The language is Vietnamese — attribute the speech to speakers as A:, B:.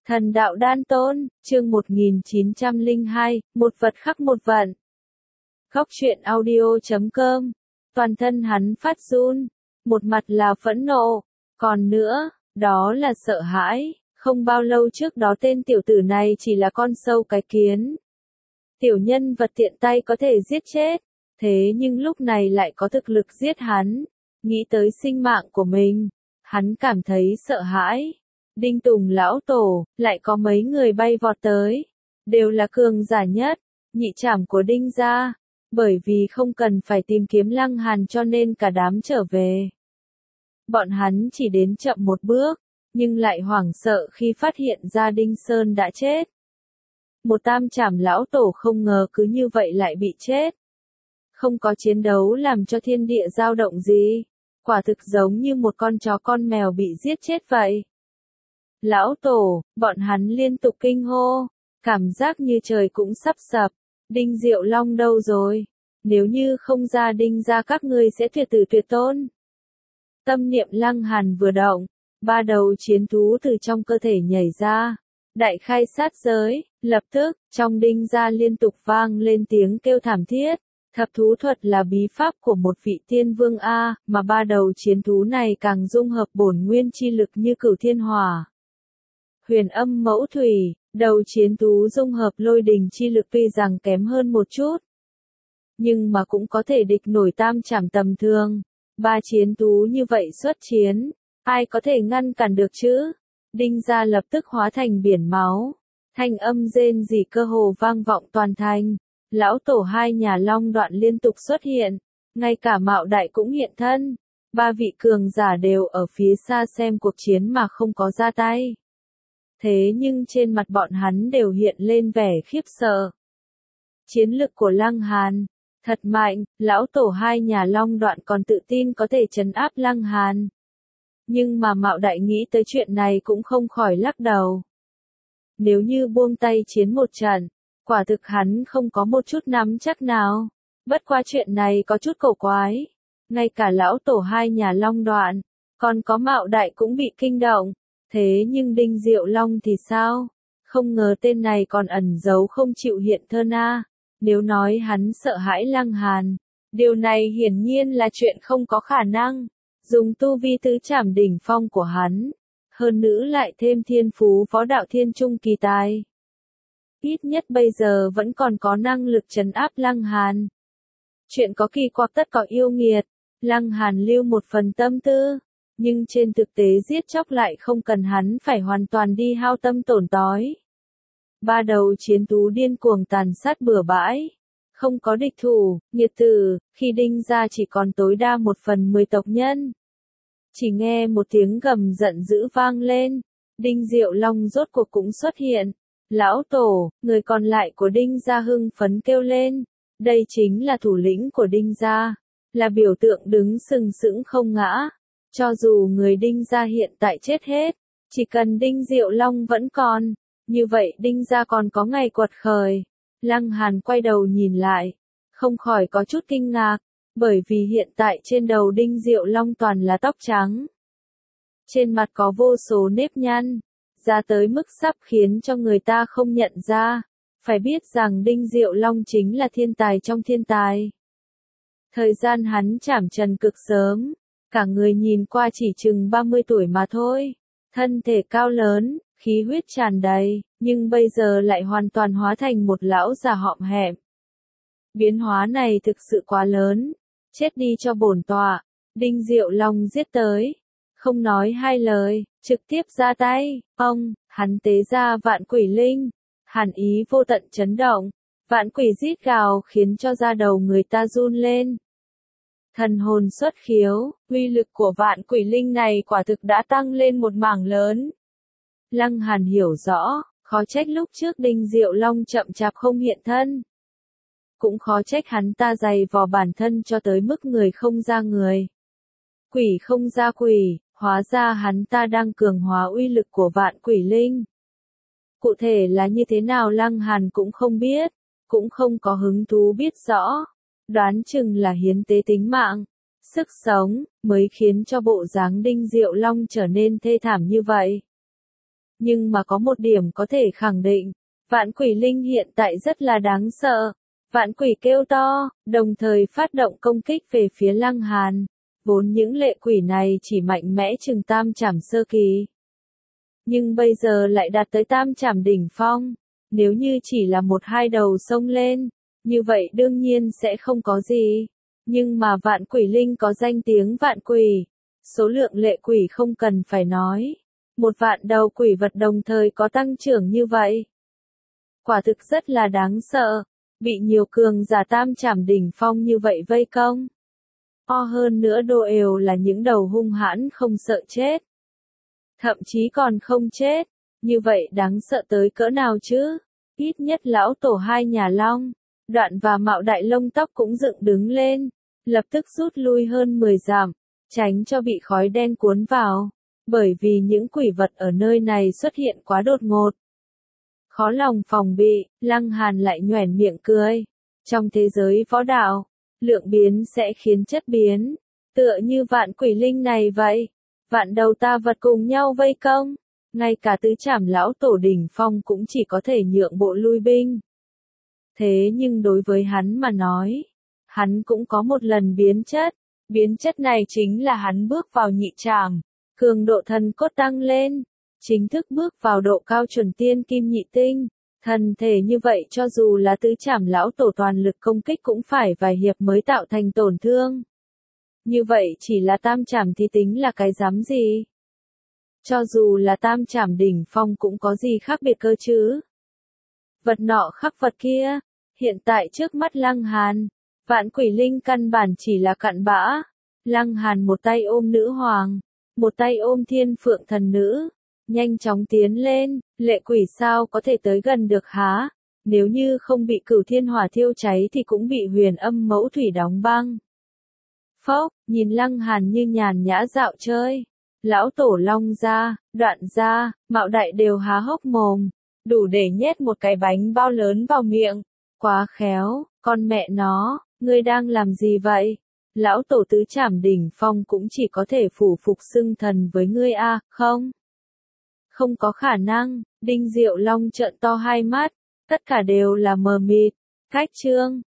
A: Thần đạo đan tôn, chương 1902, một vật khắc một vận. Góc truyện audio.com. Toàn thân hắn phát run, một mặt là phẫn nộ, còn nữa, đó là sợ hãi. Không bao lâu trước đó tên tiểu tử này chỉ là con sâu cái kiến. Tiểu nhân vật tiện tay có thể giết chết, thế nhưng lúc này lại có thực lực giết hắn. Nghĩ tới sinh mạng của mình, hắn cảm thấy sợ hãi. Đinh Tùng lão tổ, lại có mấy người bay vọt tới, đều là cường giả nhất, nhị trảm của Đinh gia, bởi vì không cần phải tìm kiếm Lăng Hàn cho nên cả đám trở về. Bọn hắn chỉ đến chậm một bước, nhưng lại hoảng sợ khi phát hiện ra Đinh Sơn đã chết. Một tam trảm lão tổ không ngờ cứ như vậy lại bị chết. Không có chiến đấu làm cho thiên địa dao động gì, quả thực giống như một con chó con mèo bị giết chết vậy. Lão tổ, bọn hắn liên tục kinh hô, cảm giác như trời cũng sắp sập. Đinh Diệu Long đâu rồi? Nếu như không ra Đinh gia các ngươi sẽ tuyệt tử tuyệt tôn. Tâm niệm Lăng Hàn vừa động, ba đầu chiến thú từ trong cơ thể nhảy ra, đại khai sát giới, lập tức, trong Đinh gia liên tục vang lên tiếng kêu thảm thiết. Thập thú thuật là bí pháp của một vị tiên vương A, mà ba đầu chiến thú này càng dung hợp bổn nguyên chi lực như cửu thiên hỏa. Huyền âm mẫu thủy, đầu chiến thú dung hợp lôi đình chi lực tuy rằng kém hơn một chút, nhưng mà cũng có thể địch nổi tam trảm tầm thường. Ba chiến thú như vậy xuất chiến, ai có thể ngăn cản được chứ? Đinh gia lập tức hóa thành biển máu, thanh âm rên rỉ cơ hồ vang vọng toàn thành. Lão tổ hai nhà Long Đoạn liên tục xuất hiện, ngay cả Mạo Đại cũng hiện thân. Ba vị cường giả đều ở phía xa xem cuộc chiến mà không có ra tay. Thế nhưng trên mặt bọn hắn đều hiện lên vẻ khiếp sợ. Chiến lực của Lăng Hàn thật mạnh, lão tổ hai nhà Long Đoạn còn tự tin có thể trấn áp Lăng Hàn. Nhưng mà Mạo Đại nghĩ tới chuyện này cũng không khỏi lắc đầu. Nếu như buông tay chiến một trận, quả thực hắn không có một chút nắm chắc nào. Bất qua chuyện này có chút cổ quái. Ngay cả lão tổ hai nhà Long Đoạn, còn có Mạo Đại cũng bị kinh động. Thế nhưng Đinh Diệu Long thì sao? Không ngờ tên này còn ẩn giấu không chịu hiện thân a. Nếu nói hắn sợ hãi Lăng Hàn, điều này hiển nhiên là chuyện không có khả năng. Dùng tu vi tứ trảm đỉnh phong của hắn, hơn nữa lại thêm thiên phú võ đạo thiên trung kỳ tài. Ít nhất bây giờ vẫn còn có năng lực trấn áp Lăng Hàn. Chuyện có kỳ quặc tất có yêu nghiệt, Lăng Hàn lưu một phần tâm tư, nhưng trên thực tế giết chóc lại không cần hắn phải hoàn toàn đi hao tâm tổn tói. Ba đầu chiến thú điên cuồng tàn sát bừa bãi, không có địch thủ, nghiệt tử, khi Đinh gia chỉ còn tối đa 1/10 tộc nhân. Chỉ nghe một tiếng gầm giận dữ vang lên, Đinh Diệu Long rốt cuộc cũng xuất hiện. Lão tổ, người còn lại của Đinh gia hưng phấn kêu lên, đây chính là thủ lĩnh của Đinh gia, là biểu tượng đứng sừng sững không ngã. Cho dù người Đinh gia hiện tại chết hết, chỉ cần Đinh Diệu Long vẫn còn, như vậy Đinh gia còn có ngày quật khởi. Lăng Hàn quay đầu nhìn lại, không khỏi có chút kinh ngạc, bởi vì hiện tại trên đầu Đinh Diệu Long toàn là tóc trắng. Trên mặt có vô số nếp nhăn, ra tới mức sắp khiến cho người ta không nhận ra. Phải biết rằng Đinh Diệu Long chính là thiên tài trong thiên tài. Thời gian hắn chảm trần cực sớm, cả người nhìn qua chỉ chừng 30 tuổi mà thôi. Thân thể cao lớn, khí huyết tràn đầy, nhưng bây giờ lại hoàn toàn hóa thành một lão già hõm hẹm. Biến hóa này thực sự quá lớn, chết đi cho bổn tọa. Đinh Diệu Long giết tới, không nói hai lời, trực tiếp ra tay. Hắn tế ra vạn quỷ linh, hàn ý vô tận chấn động, vạn quỷ rít gào khiến cho da đầu người ta run lên. Thần hồn xuất khiếu, uy lực của vạn quỷ linh này quả thực đã tăng lên một mảng lớn. Lăng Hàn hiểu rõ, khó trách lúc trước Đinh Diệu Long chậm chạp không hiện thân. Cũng khó trách hắn ta dày vò bản thân cho tới mức người không ra người, quỷ không ra quỷ, hóa ra hắn ta đang cường hóa uy lực của vạn quỷ linh. Cụ thể là như thế nào Lăng Hàn cũng không biết, cũng không có hứng thú biết rõ. Đoán chừng là hiến tế tính mạng, sức sống, mới khiến cho bộ dáng Đinh Diệu Long trở nên thê thảm như vậy. Nhưng mà có một điểm có thể khẳng định, vạn quỷ linh hiện tại rất là đáng sợ. Vạn quỷ kêu to, đồng thời phát động công kích về phía Lăng Hàn. Vốn những lệ quỷ này chỉ mạnh mẽ chừng tam trảm sơ kỳ. Nhưng bây giờ lại đạt tới tam trảm đỉnh phong. Nếu như chỉ là một hai đầu xông lên, như vậy đương nhiên sẽ không có gì. Nhưng mà vạn quỷ linh có danh tiếng vạn quỷ. Số lượng lệ quỷ không cần phải nói. Một vạn đầu quỷ vật đồng thời có tăng trưởng như vậy. Quả thực rất là đáng sợ. Bị nhiều cường giả tam trảm đỉnh phong như vậy vây công. Hơn nữa đồ ều là những đầu hung hãn không sợ chết. Thậm chí còn không chết. Như vậy đáng sợ tới cỡ nào chứ? Ít nhất lão tổ hai nhà Long, Đoạn và Mạo Đại lông tóc cũng dựng đứng lên. Lập tức rút lui hơn 10 dặm, tránh cho bị khói đen cuốn vào. Bởi vì những quỷ vật ở nơi này xuất hiện quá đột ngột. Khó lòng phòng bị, Lăng Hàn lại nhoẻn miệng cười. Trong thế giới võ đạo, lượng biến sẽ khiến chất biến. Tựa như vạn quỷ linh này vậy. Vạn đầu ta vật cùng nhau vây công. Ngay cả tứ trảm lão tổ đỉnh phong cũng chỉ có thể nhượng bộ lui binh. Thế nhưng đối với hắn mà nói, hắn cũng có một lần biến chất. Biến chất này chính là hắn bước vào nhị trảm. Cường độ thần cốt tăng lên. Chính thức bước vào độ cao chuẩn tiên kim nhị tinh. Thần thể như vậy cho dù là tứ trảm lão tổ toàn lực công kích cũng phải vài hiệp mới tạo thành tổn thương. Như vậy chỉ là tam trảm thì tính là cái dám gì? Cho dù là tam trảm đỉnh phong cũng có gì khác biệt cơ chứ? Vật nọ khắc vật kia, hiện tại trước mắt Lăng Hàn, vạn quỷ linh căn bản chỉ là cặn bã. Lăng Hàn một tay ôm nữ hoàng, một tay ôm thiên phượng thần nữ, nhanh chóng tiến lên, lệ quỷ sao có thể tới gần được há? Nếu như không bị cửu thiên hỏa thiêu cháy thì cũng bị huyền âm mẫu thủy đóng băng. Phốc, nhìn Lăng Hàn như nhàn nhã dạo chơi. Lão tổ Long gia, Đoạn gia, Mạo Đại đều há hốc mồm, đủ để nhét một cái bánh bao lớn vào miệng. Quá khéo, con mẹ nó, ngươi đang làm gì vậy? Lão tổ tứ trảm đỉnh phong cũng chỉ có thể phủ phục xưng thần với ngươi a, không? Không có khả năng, Đinh Diệu Long trợn to hai mắt, tất cả đều là mờ mịt. Cách chương